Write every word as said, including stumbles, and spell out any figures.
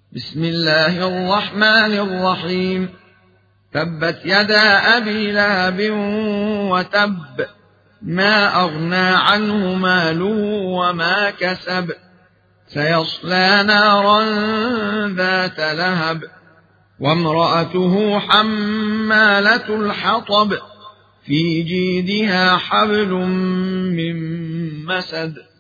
بسم الله الرحمن الرحيم. تبت يدا أبي لهب وتب، ما أغنى عنه ماله وما كسب، سيصلى نارا ذات لهب، وامرأته حمالة الحطب، في جيدها حبل من مسد.